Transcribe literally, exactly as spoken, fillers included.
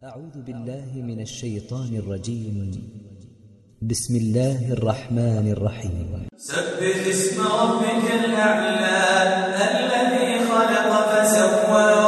أعوذ بالله من الشيطان الرجيم. بسم الله الرحمن الرحيم. سبح اسم ربك الأعلى الذي خلق فسوى